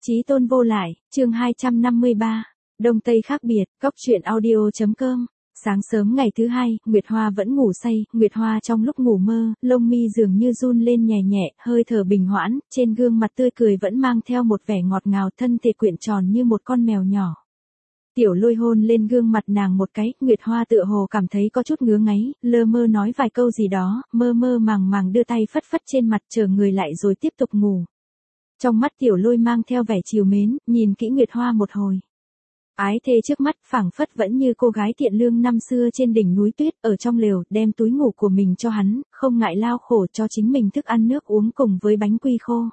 Chí tôn vô lại, chương 253, Đông Tây khác biệt, góc truyện audio.com. Sáng sớm ngày thứ hai, Nguyệt Hoa vẫn ngủ say, Nguyệt Hoa trong lúc ngủ mơ, lông mi dường như run lên nhẹ nhẹ, hơi thở bình hoãn, trên gương mặt tươi cười vẫn mang theo một vẻ ngọt ngào, thân thể quyện tròn như một con mèo nhỏ. Tiểu Lôi hôn lên gương mặt nàng một cái, Nguyệt Hoa tựa hồ cảm thấy có chút ngứa ngáy, lơ mơ nói vài câu gì đó, mơ mơ màng màng đưa tay phất phất trên mặt chờ người lại rồi tiếp tục ngủ. Trong mắt Tiểu Lôi mang theo vẻ trìu mến, nhìn kỹ Nguyệt Hoa một hồi. Ái thê trước mắt phảng phất vẫn như cô gái thiện lương năm xưa trên đỉnh núi tuyết, ở trong lều, đem túi ngủ của mình cho hắn, không ngại lao khổ cho chính mình thức ăn nước uống cùng với bánh quy khô.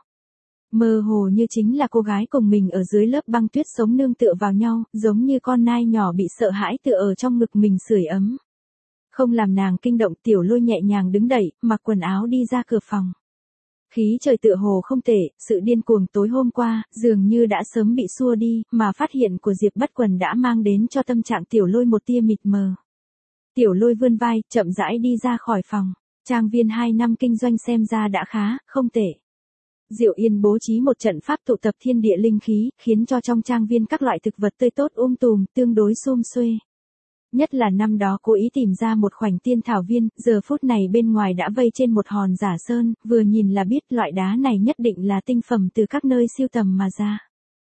Mơ hồ như chính là cô gái cùng mình ở dưới lớp băng tuyết sống nương tựa vào nhau, giống như con nai nhỏ bị sợ hãi tựa ở trong ngực mình sưởi ấm. Không làm nàng kinh động, Tiểu Lôi nhẹ nhàng đứng dậy, mặc quần áo đi ra cửa phòng. Khí trời tựa hồ không tệ, sự điên cuồng tối hôm qua, dường như đã sớm bị xua đi, mà phát hiện của Diệp Bất Quần đã mang đến cho tâm trạng Tiểu Lôi một tia mịt mờ. Tiểu Lôi vươn vai, chậm rãi đi ra khỏi phòng. Trang viên 2 năm kinh doanh xem ra đã khá, không tệ. Diệu Yên bố trí một trận pháp tụ tập thiên địa linh khí, khiến cho trong trang viên các loại thực vật tươi tốt tùm, tương đối sum xuê. Nhất là năm đó cố ý tìm ra một khoảnh tiên thảo viên, giờ phút này bên ngoài đã vây trên một hòn giả sơn, vừa nhìn là biết loại đá này nhất định là tinh phẩm từ các nơi siêu tầm mà ra.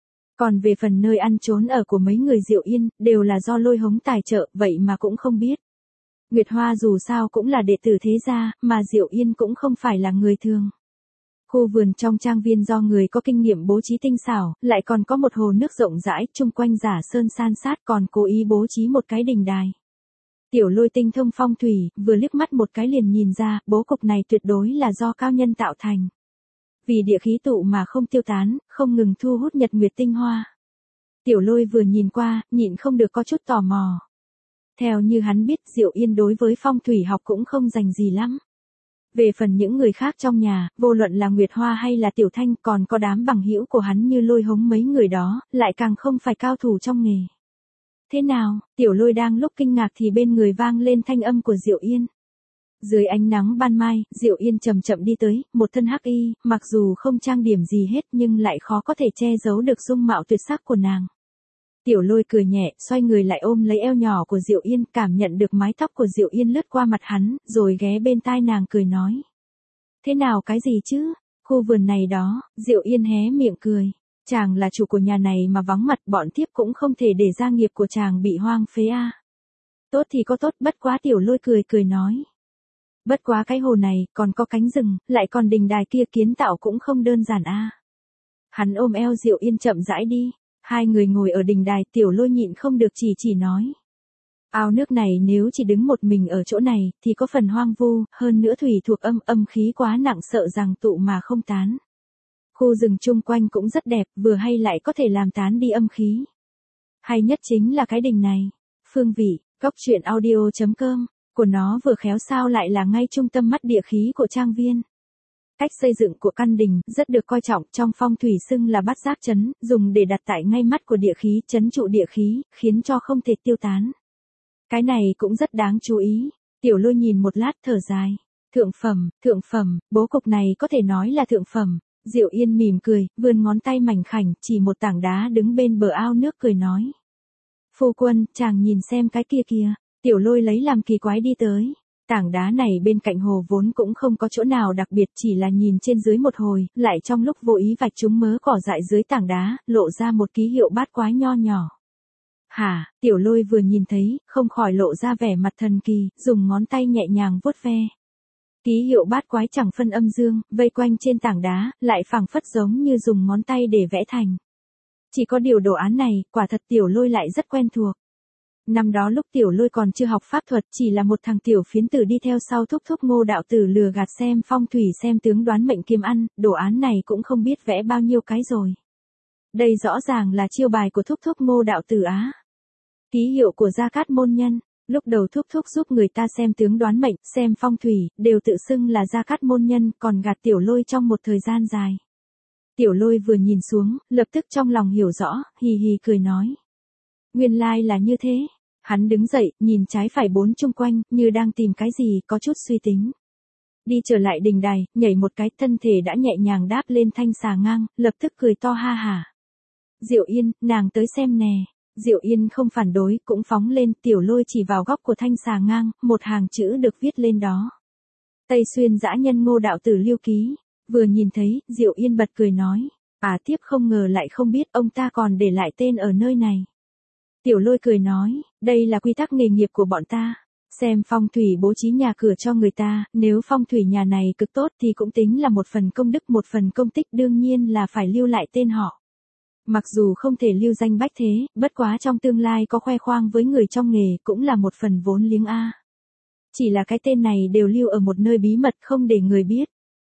Còn về phần nơi ăn trốn ở của mấy người Diệu Yên, đều là do Lôi hống tài trợ, vậy mà cũng không biết. Nguyệt Hoa dù sao cũng là đệ tử thế gia, mà Diệu Yên cũng không phải là người thường. Khu vườn trong trang viên do người có kinh nghiệm bố trí tinh xảo, lại còn có một hồ nước rộng rãi, chung quanh giả sơn san sát, còn cố ý bố trí một cái đình đài. Tiểu Lôi tinh thông phong thủy, vừa liếc mắt một cái liền nhìn ra, bố cục này tuyệt đối là do cao nhân tạo thành. Vì địa khí tụ mà không tiêu tán, không ngừng thu hút nhật nguyệt tinh hoa. Tiểu Lôi vừa nhìn qua, nhịn không được có chút tò mò. Theo như hắn biết, Diệu Yên đối với phong thủy học cũng không dành gì lắm. Về phần những người khác trong nhà, vô luận là Nguyệt Hoa hay là Tiểu Thanh, còn có đám bằng hữu của hắn như Lôi hống mấy người đó, lại càng không phải cao thủ trong nghề. Thế nào, Tiểu Lôi đang lúc kinh ngạc thì bên người vang lên thanh âm của Diệu Yên. Dưới ánh nắng ban mai, Diệu Yên chậm chậm đi tới, một thân hắc y, mặc dù không trang điểm gì hết nhưng lại khó có thể che giấu được dung mạo tuyệt sắc của nàng. Tiểu Lôi cười nhẹ, xoay người lại ôm lấy eo nhỏ của Diệu Yên, cảm nhận được mái tóc của Diệu Yên lướt qua mặt hắn, rồi ghé bên tai nàng cười nói. Thế nào cái gì chứ? Khu vườn này đó, Diệu Yên hé miệng cười. Chàng là chủ của nhà này mà vắng mặt, bọn thiếp cũng không thể để gia nghiệp của chàng bị hoang phế a. Tốt thì có tốt, bất quá. Tiểu Lôi cười nói. Bất quá cái hồ này, còn có cánh rừng, lại còn đình đài kia, kiến tạo cũng không đơn giản a. Hắn ôm eo Diệu Yên chậm rãi đi. Hai người ngồi ở đình đài, Tiểu Lôi nhịn không được chỉ nói. Ao nước này nếu chỉ đứng một mình ở chỗ này, thì có phần hoang vu, hơn nữa thủy thuộc âm khí quá nặng, sợ rằng tụ mà không tán. Khu rừng chung quanh cũng rất đẹp, vừa hay lại có thể làm tán đi âm khí. Hay nhất chính là cái đình này. Phương vị, góc truyện audio.com, của nó vừa khéo sao lại là ngay trung tâm mắt địa khí của trang viên. Cách xây dựng của căn đình rất được coi trọng, trong phong thủy xưng là bát giác chấn, dùng để đặt tại ngay mắt của địa khí, chấn trụ địa khí, khiến cho không thể tiêu tán. Cái này cũng rất đáng chú ý. Tiểu Lôi nhìn một lát thở dài. Thượng phẩm, bố cục này có thể nói là thượng phẩm. Diệu Yên mỉm cười, vươn ngón tay mảnh khảnh, chỉ một tảng đá đứng bên bờ ao nước cười nói. Phu quân, chàng nhìn xem cái kia kìa. Tiểu Lôi lấy làm kỳ quái đi tới. Tảng đá này bên cạnh hồ vốn cũng không có chỗ nào đặc biệt, chỉ là nhìn trên dưới một hồi, lại trong lúc vô ý vạch trúng mớ cỏ dại dưới tảng đá, lộ ra một ký hiệu bát quái nho nhỏ. Hả, Tiểu Lôi vừa nhìn thấy, không khỏi lộ ra vẻ mặt thần kỳ, dùng ngón tay nhẹ nhàng vuốt ve. Ký hiệu bát quái chẳng phân âm dương, vây quanh trên tảng đá, lại phảng phất giống như dùng ngón tay để vẽ thành. Chỉ có điều đồ án này, quả thật Tiểu Lôi lại rất quen thuộc. Năm đó lúc Tiểu Lôi còn chưa học pháp thuật, chỉ là một thằng tiểu phiến tử đi theo sau thúc Ngô đạo tử lừa gạt xem phong thủy xem tướng đoán mệnh kiếm ăn, đồ án này cũng không biết vẽ bao nhiêu cái rồi. Đây rõ ràng là chiêu bài của thúc Ngô đạo tử á. Ký hiệu của Gia Cát môn nhân, lúc đầu thúc giúp người ta xem tướng đoán mệnh, xem phong thủy, đều tự xưng là Gia Cát môn nhân, còn gạt Tiểu Lôi trong một thời gian dài. Tiểu Lôi vừa nhìn xuống, lập tức trong lòng hiểu rõ, hì hì cười nói. Nguyên lai là như thế. Hắn đứng dậy, nhìn trái phải bốn chung quanh, như đang tìm cái gì, có chút suy tính. Đi trở lại đình đài, nhảy một cái, thân thể đã nhẹ nhàng đáp lên thanh xà ngang, lập tức cười to ha hả. Diệu Yên, nàng tới xem nè. Diệu Yên không phản đối, cũng phóng lên, Tiểu Lôi chỉ vào góc của thanh xà ngang, một hàng chữ được viết lên đó. Tây Xuyên dã nhân Ngô đạo tử lưu ký. Vừa nhìn thấy, Diệu Yên bật cười nói. Tiếp không ngờ lại không biết ông ta còn để lại tên ở nơi này. Tiểu Lôi cười nói, đây là quy tắc nghề nghiệp của bọn ta. Xem phong thủy bố trí nhà cửa cho người ta, nếu phong thủy nhà này cực tốt thì cũng tính là một phần công đức một phần công tích, đương nhiên là phải lưu lại tên họ. Mặc dù không thể lưu danh bách thế, bất quá trong tương lai có khoe khoang với người trong nghề cũng là một phần vốn liếng a. Chỉ là cái tên này đều lưu ở một nơi bí mật không để người biết.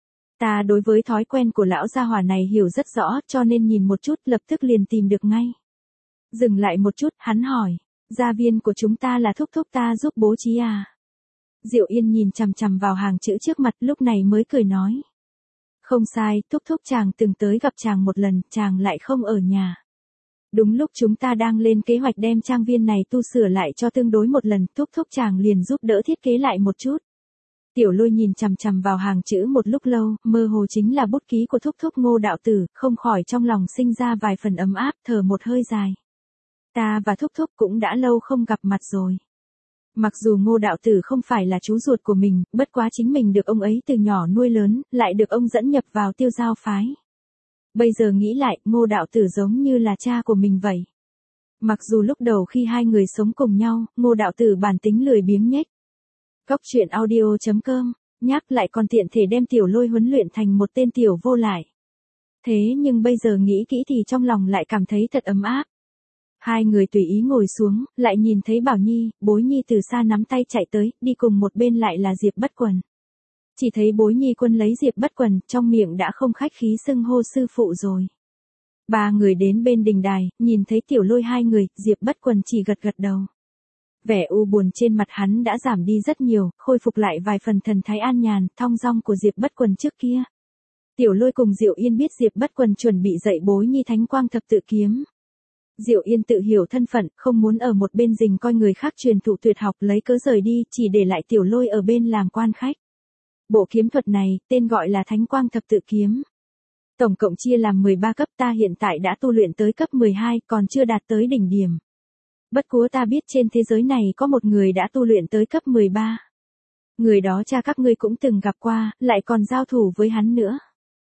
Ta đối với thói quen của lão gia hỏa này hiểu rất rõ, cho nên nhìn một chút lập tức liền tìm được ngay. Dừng lại một chút, hắn hỏi, gia viên của chúng ta là thúc thúc ta giúp bố trí à? Diệu Yên nhìn chằm chằm vào hàng chữ trước mặt, lúc này mới cười nói. Không sai, thúc thúc chàng từng tới gặp chàng một lần, chàng lại không ở nhà. Đúng lúc chúng ta đang lên kế hoạch đem trang viên này tu sửa lại cho tương đối một lần, thúc thúc chàng liền giúp đỡ thiết kế lại một chút. Tiểu Lôi nhìn chằm chằm vào hàng chữ một lúc lâu, mơ hồ chính là bút ký của thúc thúc Ngô đạo tử, không khỏi trong lòng sinh ra vài phần ấm áp, thở một hơi dài. Ta và thúc thúc cũng đã lâu không gặp mặt rồi. Mặc dù Ngô đạo tử không phải là chú ruột của mình, bất quá chính mình được ông ấy từ nhỏ nuôi lớn, lại được ông dẫn nhập vào Tiêu Giao phái. Bây giờ nghĩ lại, Ngô đạo tử giống như là cha của mình vậy. Mặc dù lúc đầu khi hai người sống cùng nhau, Ngô đạo tử bản tính lười biếng nhếch. Cốc truyện audio.com, nhắc lại còn tiện thể đem Tiểu Lôi huấn luyện thành một tên tiểu vô lại. Thế nhưng bây giờ nghĩ kỹ thì trong lòng lại cảm thấy thật ấm áp. Hai người tùy ý ngồi xuống, lại nhìn thấy Bảo Nhi, Bối Nhi từ xa nắm tay chạy tới, đi cùng một bên lại là Diệp Bất Quần. Chỉ thấy Bối Nhi Quân lấy Diệp Bất Quần, trong miệng đã không khách khí xưng hô sư phụ rồi. Ba người đến bên đình đài, nhìn thấy Tiểu Lôi hai người, Diệp Bất Quần chỉ gật gật đầu. Vẻ u buồn trên mặt hắn đã giảm đi rất nhiều, khôi phục lại vài phần thần thái an nhàn, thong dong của Diệp Bất Quần trước kia. Tiểu Lôi cùng Diệu Yên biết Diệp Bất Quần chuẩn bị dạy Bối Nhi Thánh Quang Thập Tự Kiếm. Diệu Yên tự hiểu thân phận, không muốn ở một bên rình coi người khác truyền thụ tuyệt học, lấy cớ rời đi, chỉ để lại Tiểu Lôi ở bên làm quan khách. Bộ kiếm thuật này, tên gọi là Thánh Quang Thập Tự Kiếm. Tổng cộng chia làm 13 cấp, ta hiện tại đã tu luyện tới cấp 12, còn chưa đạt tới đỉnh điểm. Bất quá ta biết trên thế giới này có một người đã tu luyện tới cấp 13. Người đó cha các ngươi cũng từng gặp qua, lại còn giao thủ với hắn nữa.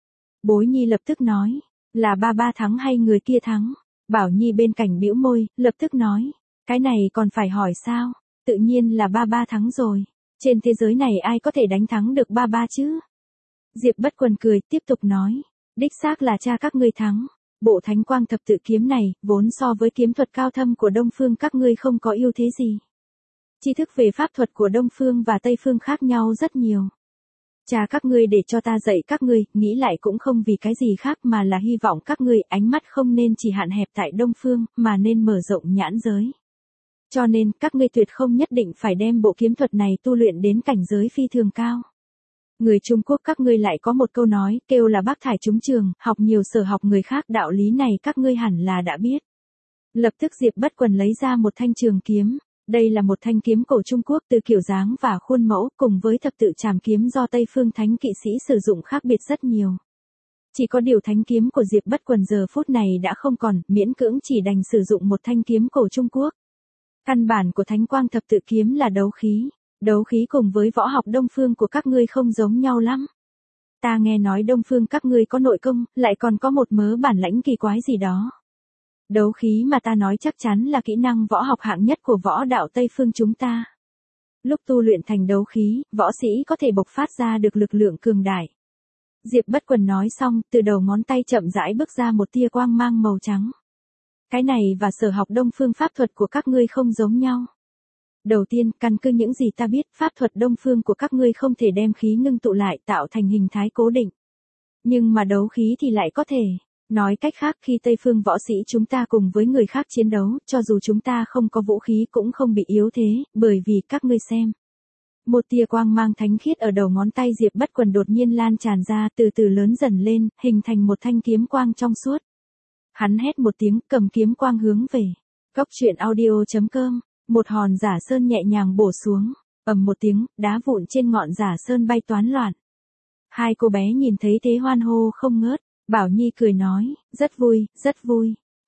Bối Nhi lập tức nói, là ba thắng hay người kia thắng? Bảo Nhi bên cạnh bĩu môi, lập tức nói, cái này còn phải hỏi sao? Tự nhiên là ba thắng rồi. Trên thế giới này ai có thể đánh thắng được ba chứ? Diệp Bất Quần cười, tiếp tục nói, đích xác là cha các ngươi thắng. Bộ Thánh Quang Thập Tự Kiếm này, vốn so với kiếm thuật cao thâm của Đông Phương các ngươi không có ưu thế gì. Tri thức về pháp thuật của Đông Phương và Tây Phương khác nhau rất nhiều. Cha các ngươi để cho ta dạy các ngươi, nghĩ lại cũng không vì cái gì khác mà là hy vọng các ngươi ánh mắt không nên chỉ hạn hẹp tại Đông Phương, mà nên mở rộng nhãn giới. Cho nên, các ngươi tuyệt không nhất định phải đem bộ kiếm thuật này tu luyện đến cảnh giới phi thường cao. Người Trung Quốc các ngươi lại có một câu nói, kêu là bác thải trúng trường, học nhiều sở học người khác, đạo lý này các ngươi hẳn là đã biết. Lập tức Diệp Bất Quần lấy ra một thanh trường kiếm. Đây là một thanh kiếm cổ Trung Quốc, từ kiểu dáng và khuôn mẫu, cùng với thập tự trảm kiếm do Tây Phương Thánh kỵ sĩ sử dụng khác biệt rất nhiều. Chỉ có điều thanh kiếm của Diệp Bất Quần giờ phút này đã không còn, miễn cưỡng chỉ đành sử dụng một thanh kiếm cổ Trung Quốc. Căn bản của Thánh Quang Thập Tự Kiếm là đấu khí. Đấu khí cùng với võ học Đông Phương của các ngươi không giống nhau lắm. Ta nghe nói Đông Phương các ngươi có nội công, lại còn có một mớ bản lãnh kỳ quái gì đó. Đấu khí mà ta nói chắc chắn là kỹ năng võ học hạng nhất của võ đạo Tây Phương chúng ta. Lúc tu luyện thành đấu khí, võ sĩ có thể bộc phát ra được lực lượng cường đại. Diệp Bất Quần nói xong, từ đầu ngón tay chậm rãi bước ra một tia quang mang màu trắng. Cái này và sở học Đông Phương pháp thuật của các ngươi không giống nhau. Đầu tiên, căn cứ những gì ta biết, pháp thuật Đông Phương của các ngươi không thể đem khí ngưng tụ lại tạo thành hình thái cố định. Nhưng mà đấu khí thì lại có thể. Nói cách khác, khi Tây Phương võ sĩ chúng ta cùng với người khác chiến đấu, cho dù chúng ta không có vũ khí cũng không bị yếu thế, bởi vì các ngươi xem. Một tia quang mang thánh khiết ở đầu ngón tay Diệp Bất Quần đột nhiên lan tràn ra, từ từ lớn dần lên, hình thành một thanh kiếm quang trong suốt. Hắn hét một tiếng, cầm kiếm quang hướng về. Cốc truyện audio.com, một hòn giả sơn nhẹ nhàng bổ xuống, ầm một tiếng, đá vụn trên ngọn giả sơn bay toán loạn. Hai cô bé nhìn thấy thế hoan hô không ngớt. Bảo Nhi cười nói, rất vui, rất vui.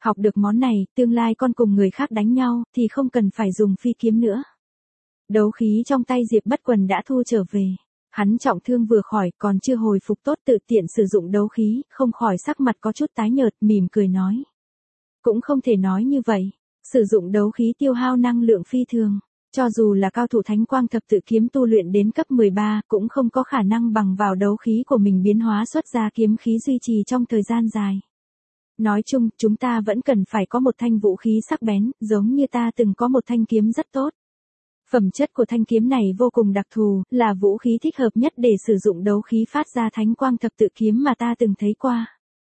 Học được món này, tương lai con cùng người khác đánh nhau, thì không cần phải dùng phi kiếm nữa. Đấu khí trong tay Diệp Bất Quần đã thu trở về. Hắn trọng thương vừa khỏi, còn chưa hồi phục tốt tự tiện sử dụng đấu khí, không khỏi sắc mặt có chút tái nhợt, mỉm cười nói. Cũng không thể nói như vậy. Sử dụng đấu khí tiêu hao năng lượng phi thường. Cho dù là cao thủ Thánh Quang Thập Tự Kiếm tu luyện đến cấp 13, cũng không có khả năng bằng vào đấu khí của mình biến hóa xuất ra kiếm khí duy trì trong thời gian dài. Nói chung, chúng ta vẫn cần phải có một thanh vũ khí sắc bén, giống như ta từng có một thanh kiếm rất tốt. Phẩm chất của thanh kiếm này vô cùng đặc thù, là vũ khí thích hợp nhất để sử dụng đấu khí phát ra Thánh Quang Thập Tự Kiếm mà ta từng thấy qua.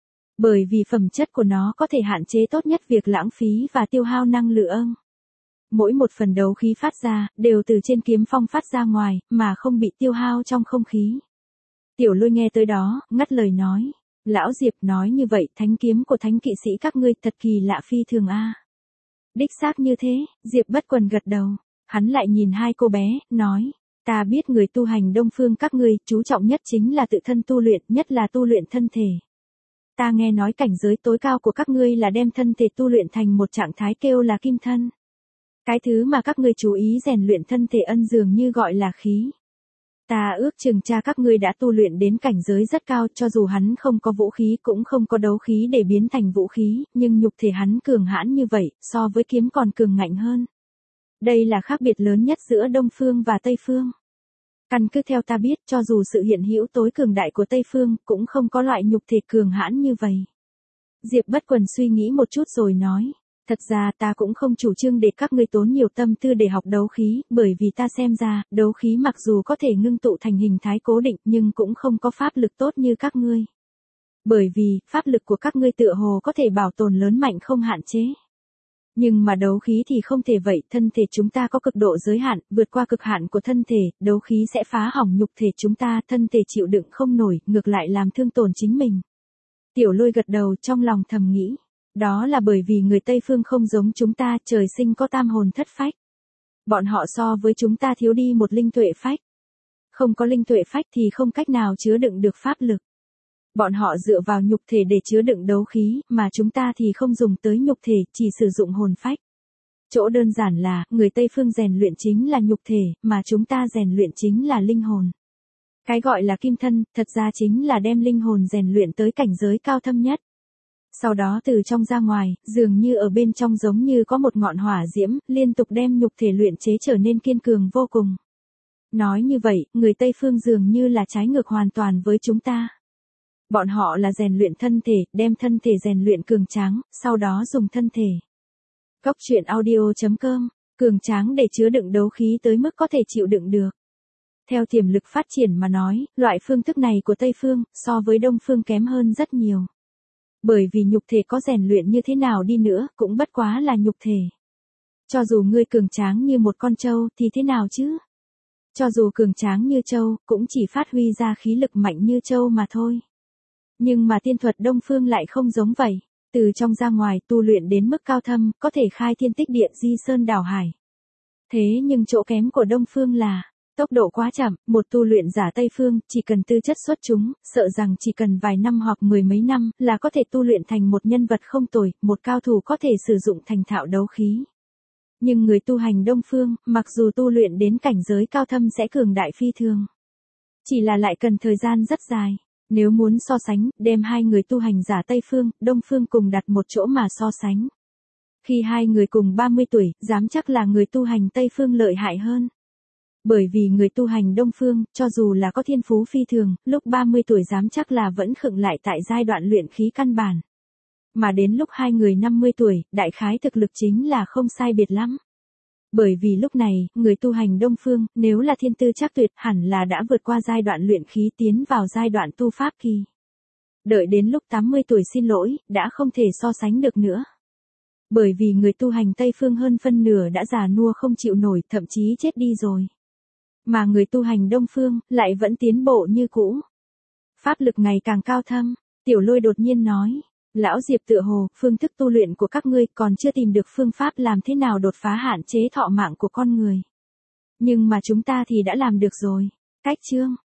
Bởi vì phẩm chất của nó có thể hạn chế tốt nhất việc lãng phí và tiêu hao năng lượng. Mỗi một phần đấu khí phát ra, đều từ trên kiếm phong phát ra ngoài, mà không bị tiêu hao trong không khí. Tiểu Lôi nghe tới đó, ngắt lời nói. Lão Diệp nói như vậy, thánh kiếm của thánh kỵ sĩ các ngươi thật kỳ lạ phi thường a. Đích xác như thế, Diệp Bất Quần gật đầu. Hắn lại nhìn hai cô bé, nói. Ta biết người tu hành Đông Phương các ngươi, chú trọng nhất chính là tự thân tu luyện, nhất là tu luyện thân thể. Ta nghe nói cảnh giới tối cao của các ngươi là đem thân thể tu luyện thành một trạng thái kêu là kim thân. Cái thứ mà các ngươi chú ý rèn luyện thân thể ân dường như gọi là khí. Ta ước chừng cha các ngươi đã tu luyện đến cảnh giới rất cao, cho dù hắn không có vũ khí cũng không có đấu khí để biến thành vũ khí, nhưng nhục thể hắn cường hãn như vậy, so với kiếm còn cường ngạnh hơn. Đây là khác biệt lớn nhất giữa Đông Phương và Tây Phương. Căn cứ theo ta biết, cho dù sự hiện hữu tối cường đại của Tây Phương, cũng không có loại nhục thể cường hãn như vậy. Diệp Bất Quần suy nghĩ một chút rồi nói. Thật ra ta cũng không chủ trương để các ngươi tốn nhiều tâm tư để học đấu khí, bởi vì ta xem ra, đấu khí mặc dù có thể ngưng tụ thành hình thái cố định nhưng cũng không có pháp lực tốt như các ngươi. Bởi vì, pháp lực của các ngươi tựa hồ có thể bảo tồn lớn mạnh không hạn chế. Nhưng mà đấu khí thì không thể vậy, thân thể chúng ta có cực độ giới hạn, vượt qua cực hạn của thân thể, đấu khí sẽ phá hỏng nhục thể chúng ta, thân thể chịu đựng không nổi, ngược lại làm thương tổn chính mình. Tiểu Lôi gật đầu trong lòng thầm nghĩ. Đó là bởi vì người Tây Phương không giống chúng ta, trời sinh có tam hồn thất phách. Bọn họ so với chúng ta thiếu đi một linh tuệ phách. Không có linh tuệ phách thì không cách nào chứa đựng được pháp lực. Bọn họ dựa vào nhục thể để chứa đựng đấu khí, mà chúng ta thì không dùng tới nhục thể, chỉ sử dụng hồn phách. Chỗ đơn giản là, người Tây Phương rèn luyện chính là nhục thể, mà chúng ta rèn luyện chính là linh hồn. Cái gọi là kim thân, thật ra chính là đem linh hồn rèn luyện tới cảnh giới cao thâm nhất. Sau đó từ trong ra ngoài, dường như ở bên trong giống như có một ngọn hỏa diễm, liên tục đem nhục thể luyện chế trở nên kiên cường vô cùng. Nói như vậy, người Tây Phương dường như là trái ngược hoàn toàn với chúng ta. Bọn họ là rèn luyện thân thể, đem thân thể rèn luyện cường tráng, sau đó dùng thân thể. Cốc truyện audio.com, cường tráng để chứa đựng đấu khí tới mức có thể chịu đựng được. Theo tiềm lực phát triển mà nói, loại phương thức này của Tây Phương, so với Đông Phương kém hơn rất nhiều. Bởi vì nhục thể có rèn luyện như thế nào đi nữa, cũng bất quá là nhục thể. Cho dù ngươi cường tráng như một con trâu, thì thế nào chứ? Cho dù cường tráng như trâu, cũng chỉ phát huy ra khí lực mạnh như trâu mà thôi. Nhưng mà tiên thuật Đông Phương lại không giống vậy. Từ trong ra ngoài tu luyện đến mức cao thâm, có thể khai thiên tích địa di sơn đảo hải. Thế nhưng chỗ kém của Đông Phương là, tốc độ quá chậm, một tu luyện giả Tây Phương, chỉ cần tư chất xuất chúng, sợ rằng chỉ cần vài năm hoặc mười mấy năm, là có thể tu luyện thành một nhân vật không tồi, một cao thủ có thể sử dụng thành thạo đấu khí. Nhưng người tu hành Đông Phương, mặc dù tu luyện đến cảnh giới cao thâm sẽ cường đại phi thường. Chỉ là lại cần thời gian rất dài. Nếu muốn so sánh, đem hai người tu hành giả Tây Phương, Đông Phương cùng đặt một chỗ mà so sánh. Khi hai người cùng 30 tuổi, dám chắc là người tu hành Tây Phương lợi hại hơn. Bởi vì người tu hành Đông Phương, cho dù là có thiên phú phi thường, lúc 30 tuổi dám chắc là vẫn khựng lại tại giai đoạn luyện khí căn bản. Mà đến lúc hai người 50 tuổi, đại khái thực lực chính là không sai biệt lắm. Bởi vì lúc này, người tu hành Đông Phương, nếu là thiên tư chắc tuyệt, hẳn là đã vượt qua giai đoạn luyện khí tiến vào giai đoạn tu pháp kỳ. Đợi đến lúc 80 tuổi xin lỗi, đã không thể so sánh được nữa. Bởi vì người tu hành Tây Phương hơn phân nửa đã già nua không chịu nổi, thậm chí chết đi rồi. Mà người tu hành Đông Phương, lại vẫn tiến bộ như cũ. Pháp lực ngày càng cao thâm, Tiểu Lôi đột nhiên nói. Lão Diệp tựa hồ, phương thức tu luyện của các ngươi còn chưa tìm được phương pháp làm thế nào đột phá hạn chế thọ mạng của con người. Nhưng mà chúng ta thì đã làm được rồi. Cách chương